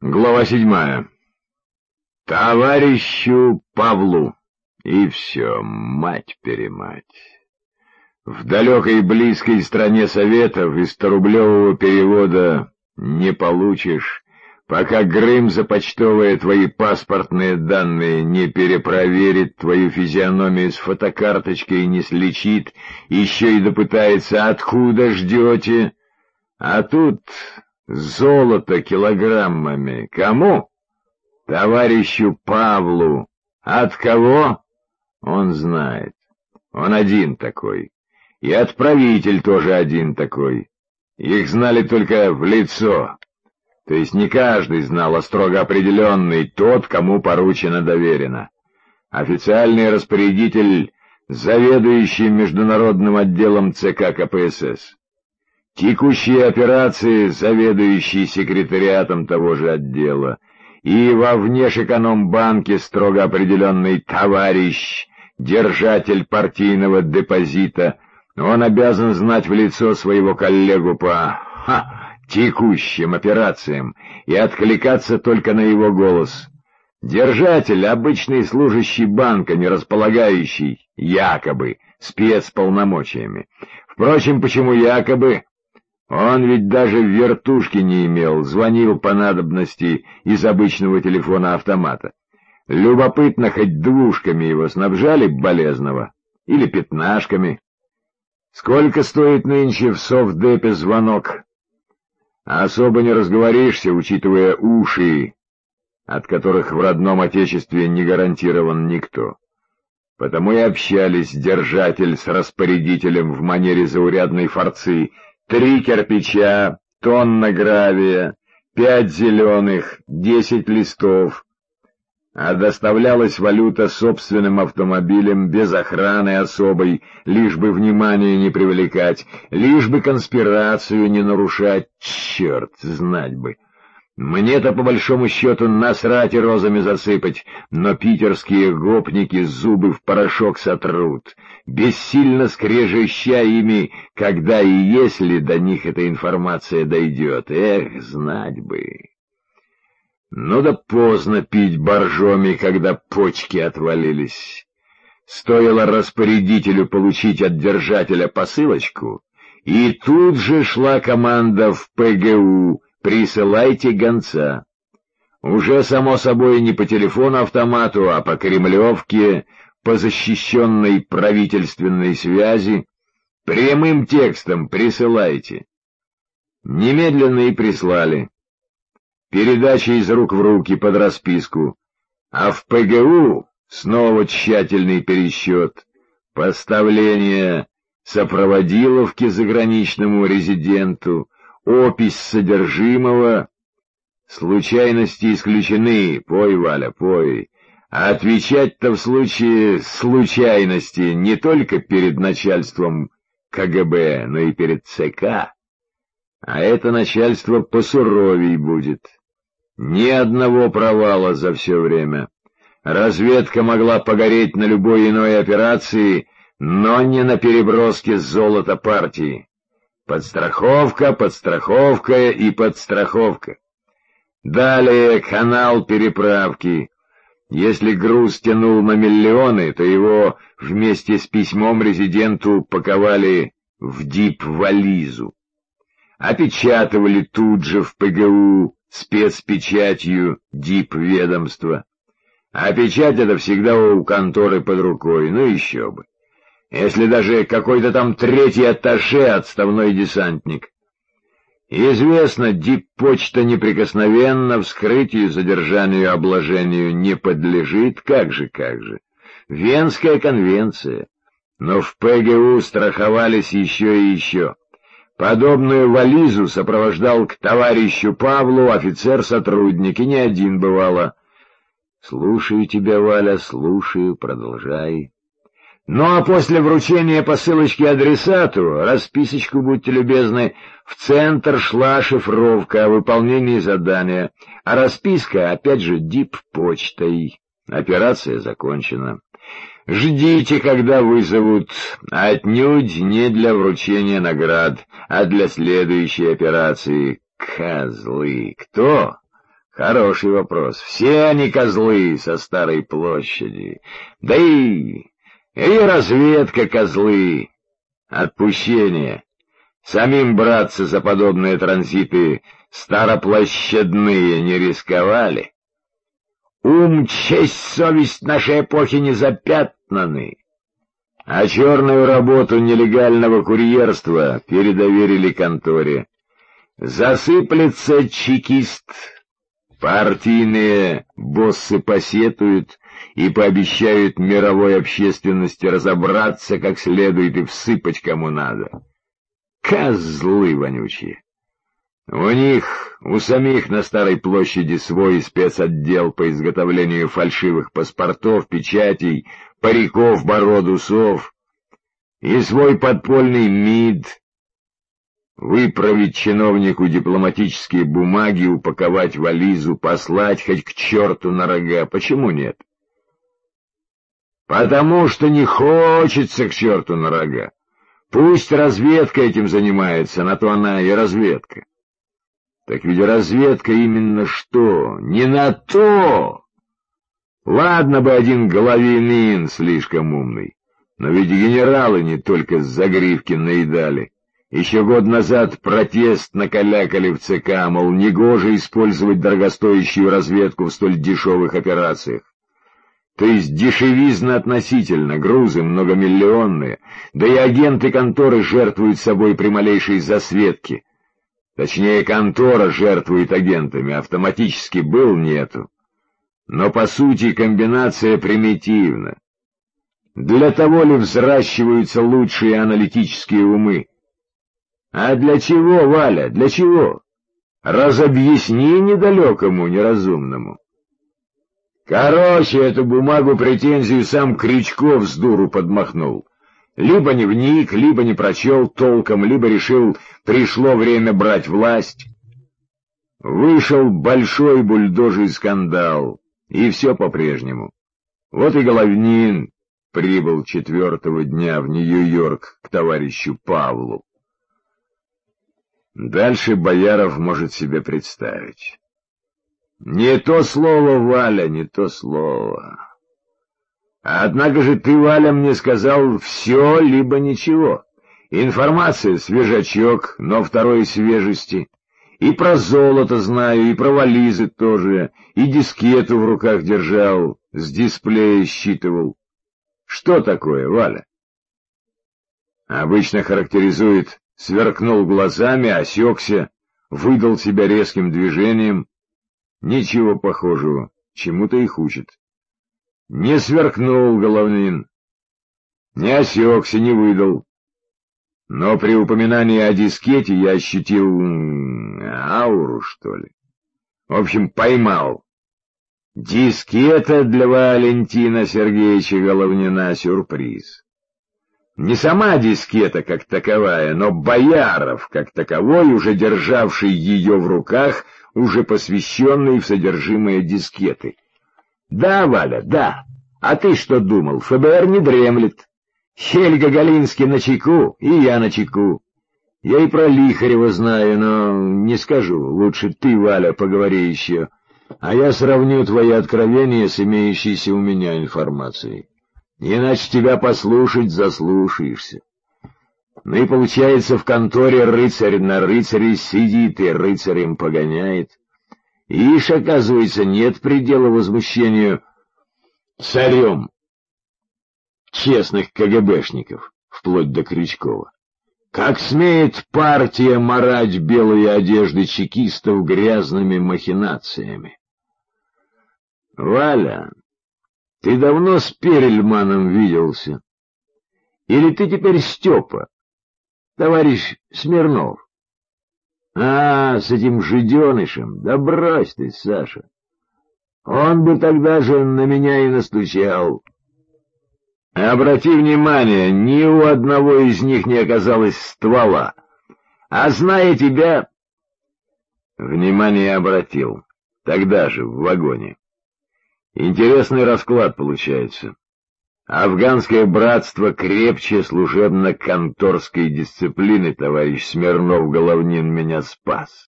Глава 7. Товарищу Павлу. И все, мать-перемать. В далекой близкой стране Советов и 100-рублевого перевода не получишь, пока Грым за почтовые твои паспортные данные не перепроверит, твою физиономию с фотокарточкой не сличит, еще и допытается, откуда ждете. А тут золото килограммами. Кому? Товарищу Павлу. От кого? Он знает. Он один такой. И отправитель тоже один такой. Их знали только в лицо. То есть не каждый знал, а строго определенный, тот, кому поручено доверено. Официальный распорядитель, заведующий международным отделом ЦК КПСС. Текущие операции, заведующий секретариатом того же отдела. И во Внешэкономбанке строго определенный товарищ, держатель партийного депозита. Он обязан знать в лицо своего коллегу по текущим операциям и откликаться только на его голос. Держатель — обычный служащий банка, не располагающий, якобы, спецполномочиями. Впрочем, почему якобы? Он ведь даже вертушки не имел, звонил по надобности из обычного телефона-автомата. Любопытно, хоть двушками его снабжали болезного или пятнашками. Сколько стоит нынче в совдепе звонок? Особо не разговоришься, учитывая уши, от которых в родном отечестве не гарантирован никто. Потому и общались держатель с распорядителем в манере заурядной форцы. 3 кирпича, тонна гравия, 5 зеленых, 10 листов. А доставлялась валюта собственным автомобилем, без охраны особой, лишь бы внимание не привлекать, лишь бы конспирацию не нарушать, черт, знать бы. Мне-то по большому счету насрать и розами засыпать, но питерские гопники зубы в порошок сотрут, бессильно скрежеща ими, когда и если до них эта информация дойдет. Эх, знать бы. Ну да поздно пить боржоми, когда почки отвалились. Стоило распорядителю получить от держателя посылочку, и тут же шла команда в ПГУ: «Присылайте гонца». Уже, само собой, не по телефону-автомату, а по кремлевке, по защищенной правительственной связи. Прямым текстом «присылайте». Немедленно и прислали. Передача из рук в руки под расписку. А в ПГУ снова тщательный пересчет. Поставление сопроводиловки заграничному резиденту, опись содержимого. Случайности исключены, пой, Валя, пой. А отвечать-то в случае случайности не только перед начальством КГБ, но и перед ЦК. А это начальство посуровей будет. Ни одного провала за все время. Разведка могла погореть на любой иной операции, но не на переброске золота партии. Подстраховка, подстраховка и подстраховка. Далее канал переправки. Если груз тянул на миллионы, то его вместе с письмом резиденту паковали в дип-вализу. Опечатывали тут же в ПГУ спецпечатью дип-ведомства. А печать это всегда у конторы под рукой, ну еще бы. Если даже какой-то там третий атташе, отставной десантник. Известно, диппочта неприкосновенно, вскрытию, задержанию, обложению не подлежит, как же. Венская конвенция. Но в ПГУ страховались еще и еще. Подобную вализу сопровождал к товарищу Павлу офицер-сотрудник, и не один бывало. Слушаю тебя, Валя, слушаю, продолжай. Ну а после вручения посылочки адресату, расписочку, будьте любезны, в центр шла шифровка о выполнении задания, а расписка, опять же, диппочтой. Операция закончена. Ждите, когда вызовут, отнюдь не для вручения наград, а для следующей операции. Козлы! Кто? Хороший вопрос. Все они козлы со Старой площади. Да и разведка козлы. Отпущение. Самим браться за подобные транзиты староплощадные не рисковали. Ум, честь, совесть нашей эпохи не запятнаны. А черную работу нелегального курьерства передоверили конторе. Засыплется чекист. Партийные боссы посетуют и пообещают мировой общественности разобраться как следует и всыпать кому надо. Козлы вонючие. У самих на Старой площади свой спецотдел по изготовлению фальшивых паспортов, печатей, париков, бород, усов и свой подпольный МИД. Выправить чиновнику дипломатические бумаги, упаковать вализу, послать хоть к черту на рога. Почему нет? Потому что не хочется к черту на рога. Пусть разведка этим занимается, на то она и разведка. Так ведь разведка именно что? Не на то! Ладно бы один Головинин слишком умный, но ведь генералы не только с загривки наедали. Еще год назад протест накалякали в ЦК, мол, негоже использовать дорогостоящую разведку в столь дешевых операциях. То есть дешевизна относительно, грузы многомиллионные, да и агенты конторы жертвуют собой при малейшей засветке. Точнее, контора жертвует агентами, автоматически был нету. Но по сути комбинация примитивна. Для того ли взращиваются лучшие аналитические умы? А для чего, Валя, для чего? Разобъясни недалекому, неразумному. Короче, эту бумагу претензию сам Крючков с дуру подмахнул. Либо не вник, либо не прочел толком, либо решил, пришло время брать власть. Вышел большой бульдожий скандал, и все по-прежнему. Вот и Головнин прибыл 4-го дня в Нью-Йорк к товарищу Павлу. Дальше Бояров может себе представить. Не то слово, Валя, не то слово. Однако же ты, Валя, мне сказал все либо ничего. Информация свежачок, но второй свежести. И про золото знаю, и про вализы тоже, и дискету в руках держал, с дисплея считывал. Что такое, Валя? Обычно характеризует: сверкнул глазами, осекся, выдал себя резким движением. Ничего похожего, чему-то их учат. Не сверкнул Головнин, не осекся, не выдал. Но при упоминании о дискете я ощутил ауру, что ли. В общем, поймал. Дискета для Валентина Сергеевича Головнина сюрприз. Не сама дискета как таковая, но Бояров как таковой, уже державший ее в руках, уже посвященный в содержимое дискеты. Да, Валя, да. А ты что думал, ФБР не дремлет. Хельга Галинский начеку, и я начеку. Я и про Лихарева знаю, но не скажу. Лучше ты, Валя, поговори еще, а я сравню твои откровения с имеющейся у меня информацией. Иначе тебя послушать заслушаешься. Ну и получается, в конторе рыцарь на рыцаре сидит и рыцарем погоняет. Ишь, оказывается, нет предела возмущению царем честных КГБшников, вплоть до Крючкова. Как смеет партия марать белые одежды чекистов грязными махинациями? Валя, ты давно с Перельманом виделся? Или ты теперь Степа, товарищ Смирнов? А, с этим жиденышем? Да брось ты, Саша. Он бы тогда же на меня и настучал. Обрати внимание, ни у одного из них не оказалось ствола. А зная тебя... Внимание обратил. Тогда же, в вагоне. Интересный расклад получается. Афганское братство крепче служебно-конторской дисциплины, товарищ Смирнов Головнин меня спас.